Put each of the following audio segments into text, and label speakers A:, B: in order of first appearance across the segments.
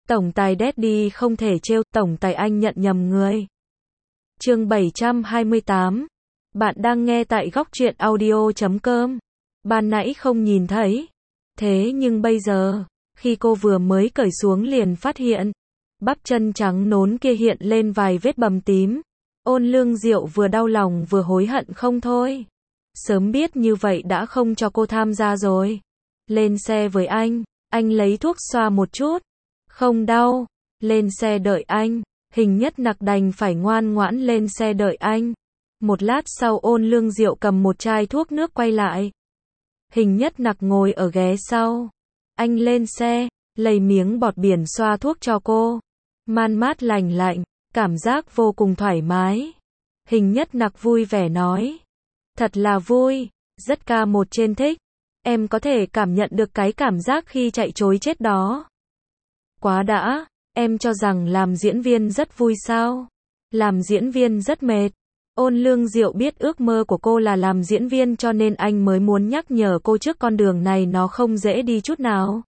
A: Tổng tài Daddy không thể trêu, tổng tài anh nhận nhầm người. Chương 728. Bạn đang nghe tại góc truyện audio.com. Ban nãy không nhìn thấy. Thế nhưng bây giờ, khi cô vừa mới cởi xuống liền phát hiện, bắp chân trắng nốn kia hiện lên vài vết bầm tím. Ôn Lương Diệu vừa đau lòng vừa hối hận không thôi. Sớm biết như vậy đã không cho cô tham gia rồi. Lên xe với anh lấy thuốc xoa một chút. Không đau, lên xe đợi anh. Hình Nhất Nặc đành phải ngoan ngoãn lên xe đợi anh. Một lát sau Ôn Lương Diệu cầm một chai thuốc nước quay lại. Hình Nhất Nặc ngồi ở ghế sau. Anh lên xe, lấy miếng bọt biển xoa thuốc cho cô. Man mát lành lạnh, cảm giác vô cùng thoải mái. Hình Nhất Nặc vui vẻ nói. Thật là vui, rất ca một trên thích. Em có thể cảm nhận được cái cảm giác khi chạy trối chết đó. Quá đã, em cho rằng làm diễn viên rất vui sao? Làm diễn viên rất mệt. Ôn Lương Diệu biết ước mơ của cô là làm diễn viên cho nên anh mới muốn nhắc nhở cô trước con đường này nó không dễ đi chút nào.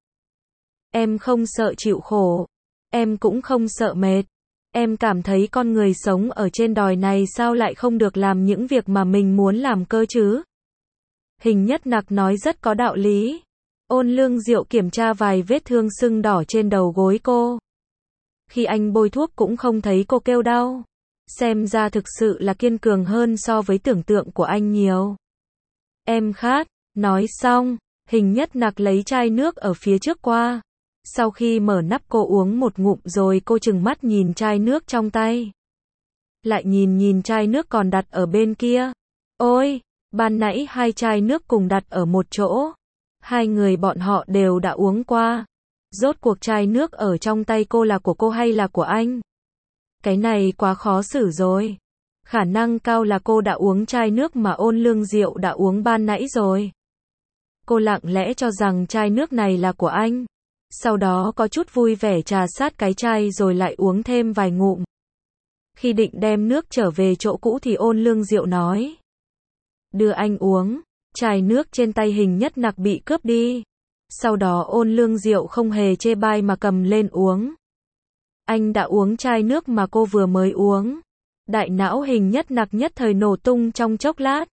A: Em không sợ chịu khổ. Em cũng không sợ mệt. Em cảm thấy con người sống ở trên đồi này sao lại không được làm những việc mà mình muốn làm cơ chứ? Hình Nhất Nặc nói rất có đạo lý. Ôn Lương Diệu kiểm tra vài vết thương sưng đỏ trên đầu gối cô. Khi anh bôi thuốc cũng không thấy cô kêu đau. Xem ra thực sự là kiên cường hơn so với tưởng tượng của anh nhiều. Em khát, nói xong, Hình Nhất Nặc lấy chai nước ở phía trước qua. Sau khi mở nắp cô uống một ngụm rồi cô trừng mắt nhìn chai nước trong tay. Lại nhìn chai nước còn đặt ở bên kia. Ôi, ban nãy hai chai nước cùng đặt ở một chỗ. Hai người bọn họ đều đã uống qua. Rốt cuộc chai nước ở trong tay cô là của cô hay là của anh? Cái này quá khó xử rồi. Khả năng cao là cô đã uống chai nước mà Ôn Lương Diệu đã uống ban nãy rồi. Cô lặng lẽ cho rằng chai nước này là của anh. Sau đó có chút vui vẻ trà sát cái chai rồi lại uống thêm vài ngụm. Khi định đem nước trở về chỗ cũ thì Ôn Lương Diệu nói. Đưa anh uống. Chai nước trên tay Hình Nhất Nặc bị cướp đi. Sau đó Ôn Lương Diệu không hề chê bai mà cầm lên uống. Anh đã uống chai nước mà cô vừa mới uống. Đại não Hình Nhất Nặc nhất thời nổ tung trong chốc lát.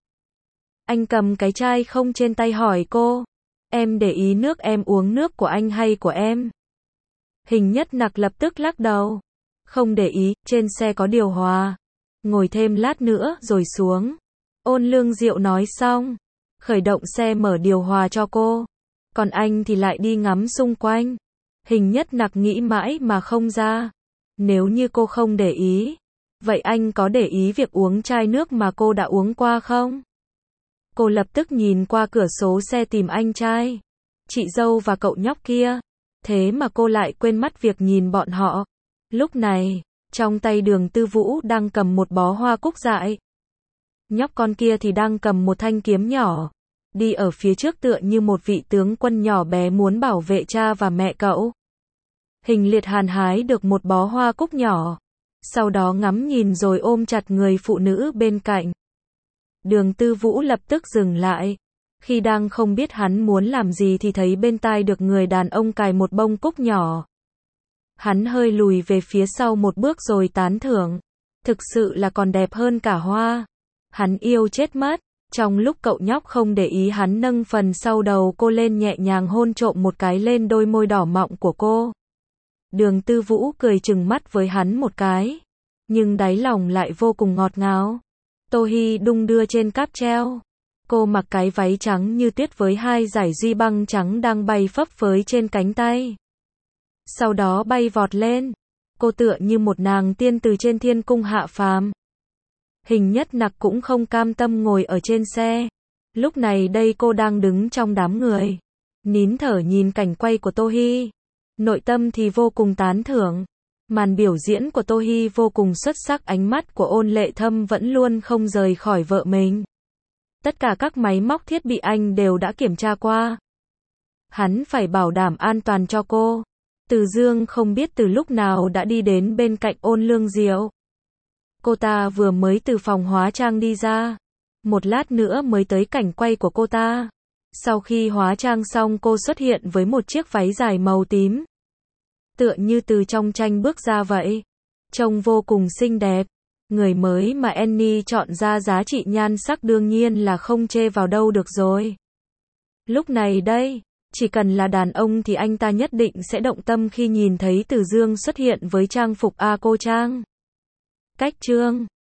A: Anh cầm cái chai không trên tay hỏi cô. Em để ý nước em uống nước của anh hay của em? Hình Nhất Nặc lập tức lắc đầu. Không để ý, trên xe có điều hòa. Ngồi thêm lát nữa rồi xuống. Ôn Lương Diệu nói xong. Khởi động xe mở điều hòa cho cô. Còn anh thì lại đi ngắm xung quanh. Hình Nhất Nặc nghĩ mãi mà không ra. Nếu như cô không để ý, vậy anh có để ý việc uống chai nước mà cô đã uống qua không? Cô lập tức nhìn qua cửa sổ xe tìm anh trai, chị dâu và cậu nhóc kia. Thế mà cô lại quên mất việc nhìn bọn họ. Lúc này, trong tay Đường Tư Vũ đang cầm một bó hoa cúc dại. Nhóc con kia thì đang cầm một thanh kiếm nhỏ. Đi ở phía trước tựa như một vị tướng quân nhỏ bé muốn bảo vệ cha và mẹ cậu. Hình Liệt Hàn hái được một bó hoa cúc nhỏ. Sau đó ngắm nhìn rồi ôm chặt người phụ nữ bên cạnh. Đường Tư Vũ lập tức dừng lại. Khi đang không biết hắn muốn làm gì thì thấy bên tai được người đàn ông cài một bông cúc nhỏ. Hắn hơi lùi về phía sau một bước rồi tán thưởng. Thực sự là còn đẹp hơn cả hoa. Hắn yêu chết mất. Trong lúc cậu nhóc không để ý hắn nâng phần sau đầu cô lên nhẹ nhàng hôn trộm một cái lên đôi môi đỏ mọng của cô. Đường Tư Vũ cười trừng mắt với hắn một cái. Nhưng đáy lòng lại vô cùng ngọt ngào. Tô Hi đung đưa trên cáp treo. Cô mặc cái váy trắng như tuyết với hai dải duy băng trắng đang bay phấp phới trên cánh tay. Sau đó bay vọt lên. Cô tựa như một nàng tiên từ trên thiên cung hạ phàm. Hình Nhất Nặc cũng không cam tâm ngồi ở trên xe. Lúc này đây cô đang đứng trong đám người. Nín thở nhìn cảnh quay của Tô Hi. Nội tâm thì vô cùng tán thưởng. Màn biểu diễn của Tô Hi vô cùng xuất sắc, ánh mắt của Ôn Lệ Thâm vẫn luôn không rời khỏi vợ mình. Tất cả các máy móc thiết bị anh đều đã kiểm tra qua. Hắn phải bảo đảm an toàn cho cô. Từ Dương không biết từ lúc nào đã đi đến bên cạnh Ôn Lương Diệu. Cô ta vừa mới từ phòng hóa trang đi ra. Một lát nữa mới tới cảnh quay của cô ta. Sau khi hóa trang xong cô xuất hiện với một chiếc váy dài màu tím. tựa như từ trong tranh bước ra vậy. Trông vô cùng xinh đẹp. Người mới mà Annie chọn ra giá trị nhan sắc đương nhiên là không chê vào đâu được rồi. Lúc này đây, chỉ cần là đàn ông thì anh ta nhất định sẽ động tâm khi nhìn thấy Từ Dương xuất hiện với trang phục A cô trang. Cách chương